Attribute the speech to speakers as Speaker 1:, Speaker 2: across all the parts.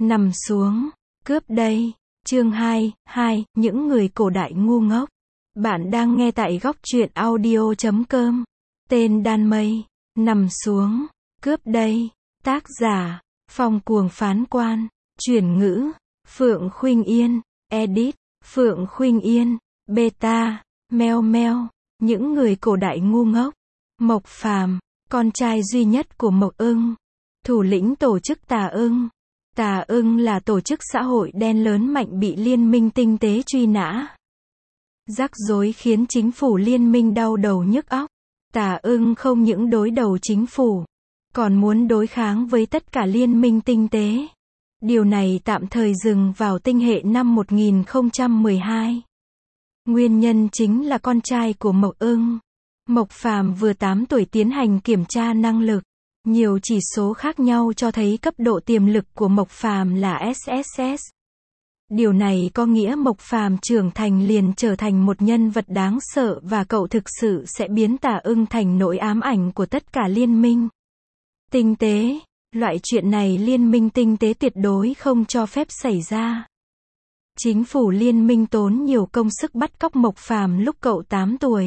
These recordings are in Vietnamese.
Speaker 1: nằm xuống, cướp đây. Chương 2, những người cổ đại ngu ngốc. Bạn đang nghe tại góc truyện audio.com. Tên đan mây, nằm xuống, cướp đây. Tác giả, Phong Cuồng Phán Quan. Chuyển ngữ, Phượng Khuynh Yên. Edit, Phượng Khuynh Yên. Beta, Meo Meo. Những người cổ đại ngu ngốc. Mộc Phàm, con trai duy nhất của Mộc Ưng, thủ lĩnh tổ chức Tà Ưng. Tà Ưng là tổ chức xã hội đen lớn mạnh bị Liên minh Tinh tế truy nã. Rắc rối khiến chính phủ Liên minh đau đầu nhức óc. Tà Ưng không những đối đầu chính phủ, còn muốn đối kháng với tất cả Liên minh Tinh tế. Điều này tạm thời dừng vào tinh hệ năm 1012. Nguyên nhân chính là con trai của Mộc Ưng, Mộc Phàm vừa 8 tuổi tiến hành kiểm tra năng lực. Nhiều chỉ số khác nhau cho thấy cấp độ tiềm lực của Mộc Phàm là SSS. Điều này có nghĩa Mộc Phàm trưởng thành liền trở thành một nhân vật đáng sợ và cậu thực sự sẽ biến Tà Ưng thành nỗi ám ảnh của tất cả Liên minh Tinh tế. Loại chuyện này Liên minh Tinh tế tuyệt đối không cho phép xảy ra. Chính phủ Liên minh tốn nhiều công sức bắt cóc Mộc Phàm lúc cậu 8 tuổi.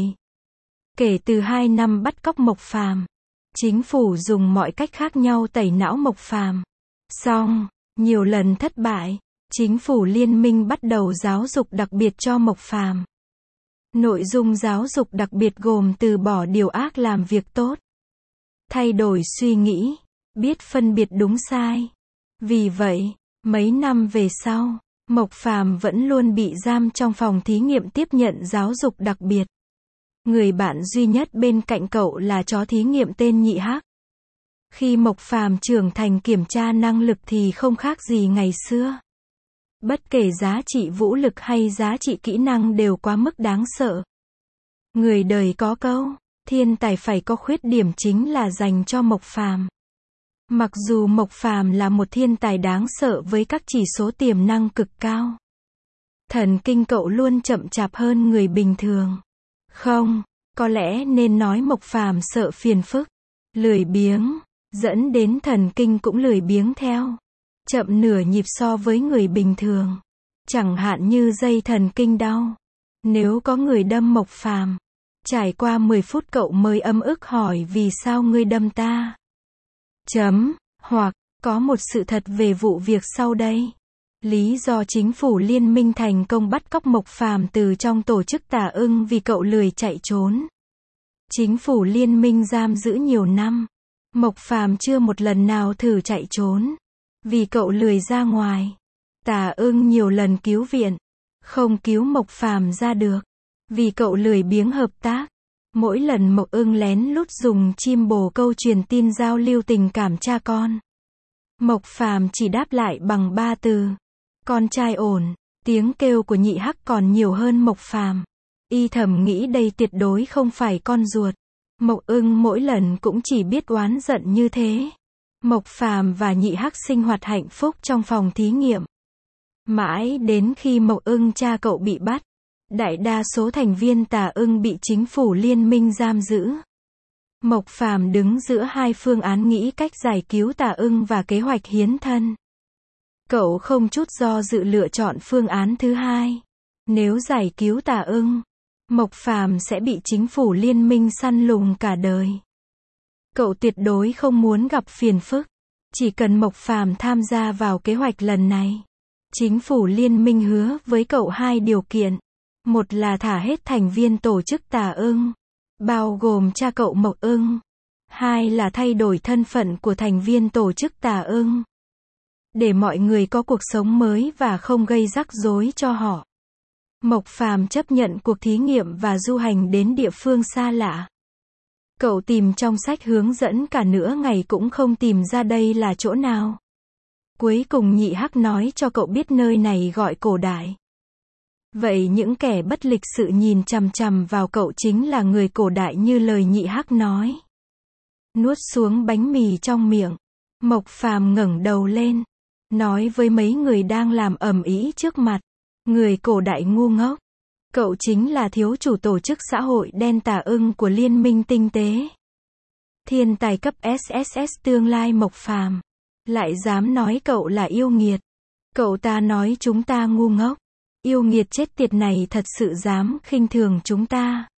Speaker 1: Kể từ 2 năm bắt cóc Mộc Phàm, chính phủ dùng mọi cách khác nhau tẩy não Mộc Phàm. Song, nhiều lần thất bại, chính phủ Liên minh bắt đầu giáo dục đặc biệt cho Mộc Phàm. Nội dung giáo dục đặc biệt gồm từ bỏ điều ác làm việc tốt, thay đổi suy nghĩ, biết phân biệt đúng sai. Vì vậy, mấy năm về sau, Mộc Phàm vẫn luôn bị giam trong phòng thí nghiệm tiếp nhận giáo dục đặc biệt. Người bạn duy nhất bên cạnh cậu là chó thí nghiệm tên Nhị Hắc. Khi Mộc Phàm trưởng thành kiểm tra năng lực thì không khác gì ngày xưa. Bất kể giá trị vũ lực hay giá trị kỹ năng đều quá mức đáng sợ. Người đời có câu, thiên tài phải có khuyết điểm chính là dành cho Mộc Phàm. Mặc dù Mộc Phàm là một thiên tài đáng sợ với các chỉ số tiềm năng cực cao, thần kinh cậu luôn chậm chạp hơn người bình thường. Không, có lẽ nên nói Mộc Phàm sợ phiền phức, lười biếng, dẫn đến thần kinh cũng lười biếng theo. Chậm nửa nhịp so với người bình thường. Chẳng hạn như dây thần kinh đau. Nếu có người đâm Mộc Phàm, trải qua 10 phút cậu mới ấm ức hỏi vì sao ngươi đâm ta. Hoặc, có một sự thật về vụ việc sau đây. Lý do chính phủ Liên minh thành công bắt cóc Mộc Phàm từ trong tổ chức Tà Ưng vì cậu lười chạy trốn. Chính phủ Liên minh giam giữ nhiều năm. Mộc Phàm chưa một lần nào thử chạy trốn. Vì cậu lười ra ngoài. Tà Ưng nhiều lần cứu viện, không cứu Mộc Phàm ra được. Vì cậu lười biếng hợp tác. Mỗi lần Mộc Ưng lén lút dùng chim bồ câu truyền tin giao lưu tình cảm cha con, Mộc Phàm chỉ đáp lại bằng 3 từ. Con trai ổn. Tiếng kêu của Nhị Hắc còn nhiều hơn Mộc Phàm. Y thầm nghĩ đây tuyệt đối không phải con ruột. Mộc Ưng mỗi lần cũng chỉ biết oán giận như thế. Mộc Phàm và Nhị Hắc sinh hoạt hạnh phúc trong phòng thí nghiệm. Mãi đến khi Mộc Ưng cha cậu bị bắt, đại đa số thành viên Tà Ưng bị chính phủ Liên minh giam giữ. Mộc Phàm đứng giữa hai phương án nghĩ cách giải cứu Tà Ưng và kế hoạch hiến thân. Cậu không chút do dự lựa chọn phương án thứ hai. Nếu giải cứu Tà Ưng, Mộc Phàm sẽ bị chính phủ Liên minh săn lùng cả đời. Cậu tuyệt đối không muốn gặp phiền phức. Chỉ cần Mộc Phàm tham gia vào kế hoạch lần này, chính phủ Liên minh hứa với cậu 2 điều kiện. Một là thả hết thành viên tổ chức Tà Ưng, bao gồm cha cậu Mộc Ưng. 2 là thay đổi thân phận của thành viên tổ chức Tà Ưng, để mọi người có cuộc sống mới và không gây rắc rối cho họ. Mộc Phàm chấp nhận cuộc thí nghiệm và du hành đến địa phương xa lạ. Cậu tìm trong sách hướng dẫn cả nửa ngày cũng không tìm ra đây là chỗ nào. Cuối cùng Nhị Hắc nói cho cậu biết nơi này gọi cổ đại. Vậy những kẻ bất lịch sự nhìn chằm chằm vào cậu chính là người cổ đại như lời Nhị Hắc nói. Nuốt xuống bánh mì trong miệng, Mộc Phàm ngẩng đầu lên, nói với mấy người đang làm ầm ĩ trước mặt. Người cổ đại ngu ngốc. Cậu chính là thiếu chủ tổ chức xã hội đen Tà Ưng của Liên minh Tinh tế. Thiên tài cấp SSS tương lai Mộc Phàm. Lại dám nói cậu là yêu nghiệt. Cậu ta nói chúng ta ngu ngốc. Yêu nghiệt chết tiệt này thật sự dám khinh thường chúng ta.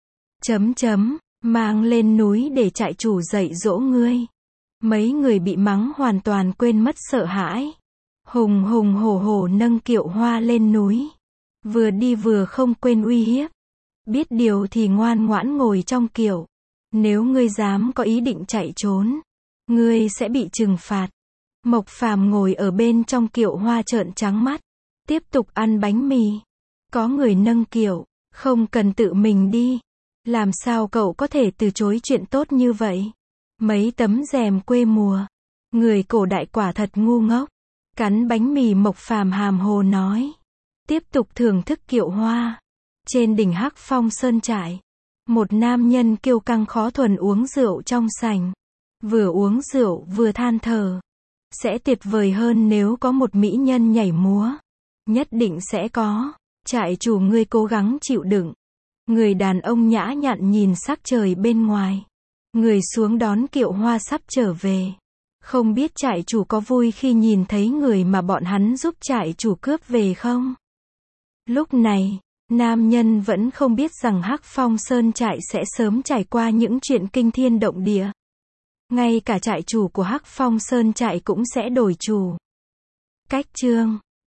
Speaker 1: Mang lên núi để trại chủ dạy dỗ ngươi. Mấy người bị mắng hoàn toàn quên mất sợ hãi. Hùng hùng hổ hổ nâng kiệu hoa lên núi. Vừa đi vừa không quên uy hiếp. Biết điều thì ngoan ngoãn ngồi trong kiệu. Nếu ngươi dám có ý định chạy trốn, ngươi sẽ bị trừng phạt. Mộc Phàm ngồi ở bên trong kiệu hoa trợn trắng mắt. Tiếp tục ăn bánh mì. Có người nâng kiệu, không cần tự mình đi. Làm sao cậu có thể từ chối chuyện tốt như vậy? Mấy tấm rèm quê mùa. Người cổ đại quả thật ngu ngốc. Cắn bánh mì Mộc Phàm hàm hồ nói. Tiếp tục thưởng thức kiệu hoa. Trên đỉnh Hắc Phong Sơn trại. Một nam nhân kiêu căng khó thuần uống rượu trong sảnh. Vừa uống rượu vừa than thở. Sẽ tuyệt vời hơn nếu có một mỹ nhân nhảy múa. Nhất định sẽ có. Trại chủ ngươi cố gắng chịu đựng. Người đàn ông nhã nhặn nhìn sắc trời bên ngoài. Người xuống đón kiệu hoa sắp trở về. Không biết trại chủ có vui khi nhìn thấy người mà bọn hắn giúp trại chủ cướp về không? Lúc này, nam nhân vẫn không biết rằng Hắc Phong Sơn trại sẽ sớm trải qua những chuyện kinh thiên động địa. Ngay cả trại chủ của Hắc Phong Sơn trại cũng sẽ đổi chủ. Cách chương